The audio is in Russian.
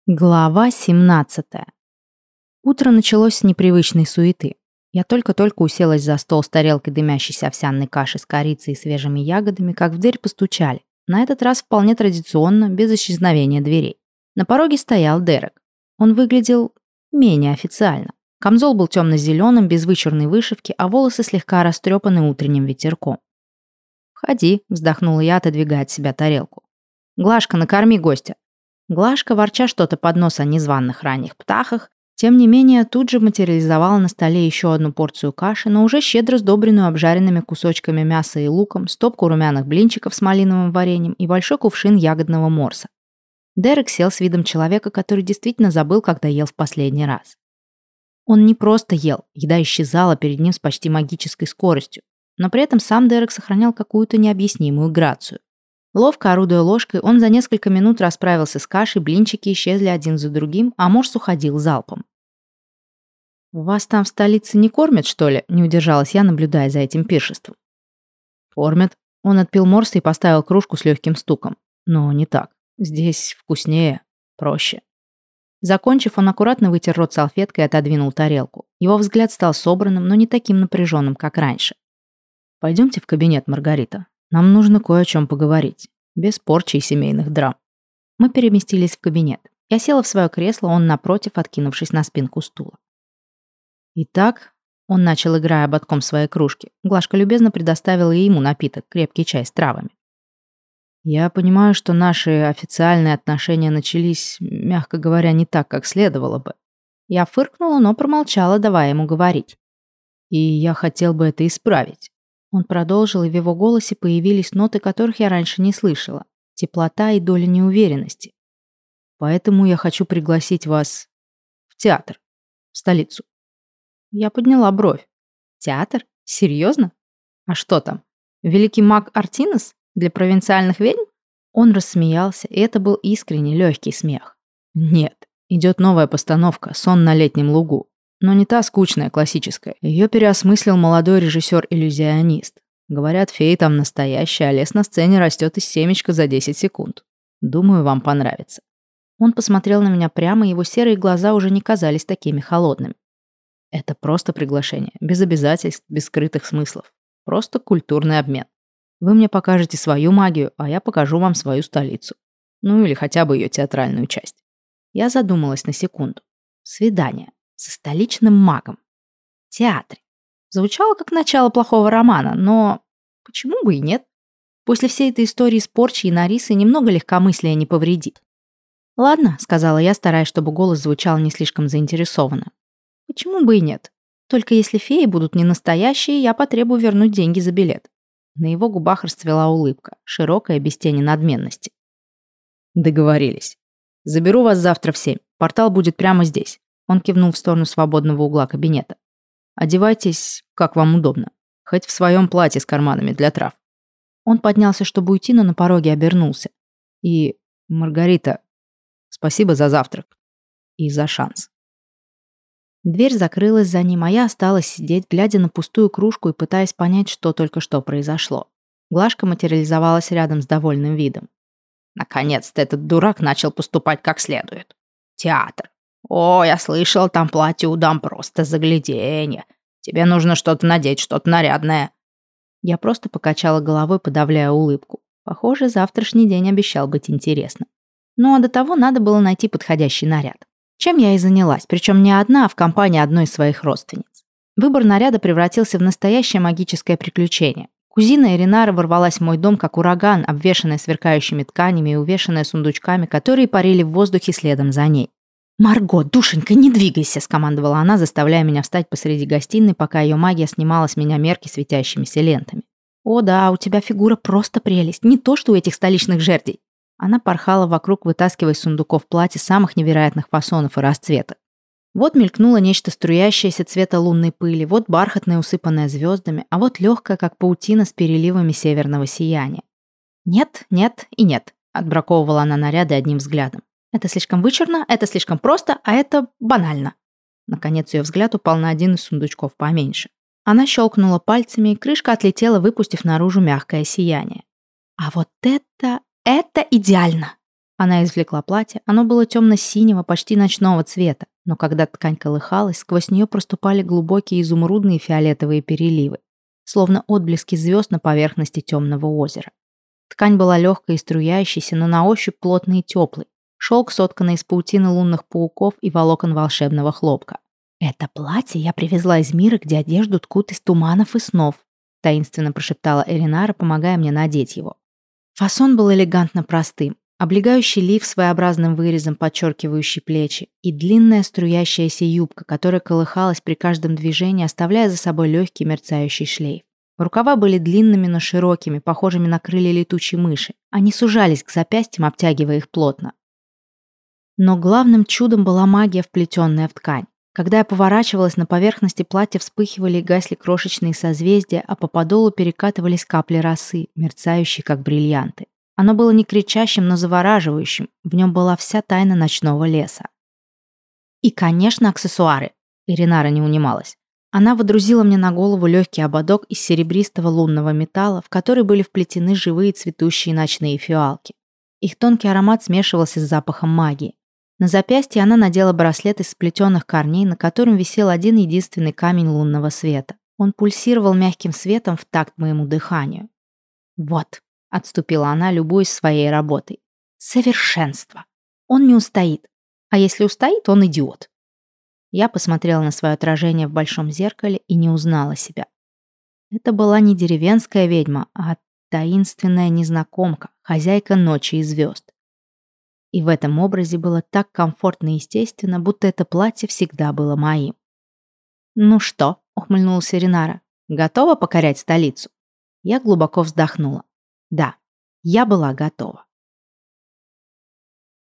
Глава 17. Утро началось с непривычной суеты. Я только-только уселась за стол с тарелкой дымящейся овсяной каши с корицей и свежими ягодами, как в дверь постучали. На этот раз вполне традиционно, без исчезновения дверей. На пороге стоял Дерек. Он выглядел менее официально. Камзол был темно-зеленым, без вычурной вышивки, а волосы слегка растрепаны утренним ветерком. «Входи», — вздохнула я, отодвигая от себя тарелку. «Глашка, накорми гостя». Глашка, ворча что-то под нос о незваных ранних птахах, тем не менее тут же материализовала на столе еще одну порцию каши, но уже щедро сдобренную обжаренными кусочками мяса и луком, стопку румяных блинчиков с малиновым вареньем и большой кувшин ягодного морса. Дерек сел с видом человека, который действительно забыл, когда ел в последний раз. Он не просто ел, еда исчезала перед ним с почти магической скоростью, но при этом сам Дерек сохранял какую-то необъяснимую грацию. Ловко орудуя ложкой, он за несколько минут расправился с кашей, блинчики исчезли один за другим, а морс уходил залпом. «Вас там в столице не кормят, что ли?» — не удержалась я, наблюдая за этим пиршеством. «Кормят». Он отпил морса и поставил кружку с легким стуком. «Но не так. Здесь вкуснее, проще». Закончив, он аккуратно вытер рот салфеткой и отодвинул тарелку. Его взгляд стал собранным, но не таким напряженным, как раньше. «Пойдемте в кабинет, Маргарита. Нам нужно кое о чем поговорить. Без порчи и семейных драм». Мы переместились в кабинет. Я села в свое кресло, он напротив, откинувшись на спинку стула. «Итак», — он начал, играя ободком своей кружки. Глашка любезно предоставила и ему напиток, крепкий чай с травами. «Я понимаю, что наши официальные отношения начались, мягко говоря, не так, как следовало бы». Я фыркнула, но промолчала, давая ему говорить. «И я хотел бы это исправить». Он продолжил, и в его голосе появились ноты, которых я раньше не слышала. Теплота и доля неуверенности. «Поэтому я хочу пригласить вас в театр, в столицу». Я подняла бровь. «Театр? Серьезно? А что там? Великий маг Артинес? Для провинциальных ведьм?» Он рассмеялся, и это был искренний, легкий смех. «Нет, идет новая постановка «Сон на летнем лугу». Но не та скучная, классическая. Ее переосмыслил молодой режиссер-иллюзионист. Говорят, феи там настоящая, а лес на сцене растет из семечка за 10 секунд. Думаю, вам понравится». Он посмотрел на меня прямо, его серые глаза уже не казались такими холодными. «Это просто приглашение, без обязательств, без скрытых смыслов. Просто культурный обмен. Вы мне покажете свою магию, а я покажу вам свою столицу. Ну или хотя бы ее театральную часть». Я задумалась на секунду. Свидание. Со столичным магом. В театре. Звучало как начало плохого романа, но почему бы и нет? После всей этой истории с порчей и Нарисой немного легкомыслия не повредит. «Ладно», — сказала я, стараясь, чтобы голос звучал не слишком заинтересованно. «Почему бы и нет? Только если феи будут не настоящие, я потребую вернуть деньги за билет». На его губах расцвела улыбка, широкая, без тени надменности. «Договорились. Заберу вас завтра в 7. Портал будет прямо здесь». Он кивнул в сторону свободного угла кабинета. «Одевайтесь, как вам удобно. Хоть в своем платье с карманами для трав». Он поднялся, чтобы уйти, но на пороге обернулся. «И, Маргарита, спасибо за завтрак. И за шанс». Дверь закрылась за ним, а я осталась сидеть, глядя на пустую кружку и пытаясь понять, что только что произошло. Глашка материализовалась рядом с довольным видом. «Наконец-то этот дурак начал поступать как следует. Театр. О, я слышал, там платье у дам просто загляденье. Тебе нужно что-то надеть, что-то нарядное». Я просто покачала головой, подавляя улыбку. Похоже, завтрашний день обещал быть интересным. Ну а до того надо было найти подходящий наряд. Чем я и занялась, причем не одна, а в компании одной из своих родственниц. Выбор наряда превратился в настоящее магическое приключение. Кузина Иринара ворвалась в мой дом как ураган, обвешанная сверкающими тканями и увешанная сундучками, которые парили в воздухе следом за ней. «Марго, душенька, не двигайся!» — скомандовала она, заставляя меня встать посреди гостиной, пока ее магия снимала с меня мерки светящимися лентами. «О да, у тебя фигура просто прелесть, не то что у этих столичных жердей!» Она порхала вокруг, вытаскивая из сундуков платья самых невероятных фасонов и расцветок. Вот мелькнуло нечто струящееся цвета лунной пыли, вот бархатное, усыпанное звездами, а вот легкое, как паутина с переливами северного сияния. «Нет, нет и нет», — отбраковывала она наряды одним взглядом. «Это слишком вычурно, это слишком просто, а это банально». Наконец ее взгляд упал на один из сундучков поменьше. Она щелкнула пальцами, и крышка отлетела, выпустив наружу мягкое сияние. «А вот это идеально!» Она извлекла платье, оно было темно-синего, почти ночного цвета, но когда ткань колыхалась, сквозь нее проступали глубокие изумрудные фиолетовые переливы, словно отблески звезд на поверхности темного озера. Ткань была легкой и струящейся, но на ощупь плотной и теплой. Шелк, сотканный из паутины лунных пауков и волокон волшебного хлопка. «Это платье я привезла из мира, где одежду ткут из туманов и снов», таинственно прошептала Эринара, помогая мне надеть его. Фасон был элегантно простым. Облегающий лиф с своеобразным вырезом, подчеркивающий плечи, и длинная струящаяся юбка, которая колыхалась при каждом движении, оставляя за собой легкий мерцающий шлейф. Рукава были длинными, но широкими, похожими на крылья летучей мыши. Они сужались к запястьям, обтягивая их плотно. Но главным чудом была магия, вплетенная в ткань. Когда я поворачивалась, на поверхности платья вспыхивали и гасли крошечные созвездия, а по подолу перекатывались капли росы, мерцающие как бриллианты. Оно было не кричащим, но завораживающим. В нем была вся тайна ночного леса. И, конечно, аксессуары. Эринара не унималась. Она водрузила мне на голову легкий ободок из серебристого лунного металла, в который были вплетены живые цветущие ночные фиалки. Их тонкий аромат смешивался с запахом магии. На запястье она надела браслет из сплетенных корней, на котором висел один единственный камень лунного света. Он пульсировал мягким светом в такт моему дыханию. «Вот», — отступила она, любуясь своей работой. «Совершенство! Он не устоит. А если устоит, он идиот». Я посмотрела на свое отражение в большом зеркале и не узнала себя. Это была не деревенская ведьма, а таинственная незнакомка, хозяйка ночи и звезд. И в этом образе было так комфортно и естественно, будто это платье всегда было моим. «Ну что?» — ухмыльнулась Эринара. «Готова покорять столицу?» Я глубоко вздохнула. Да, я была готова.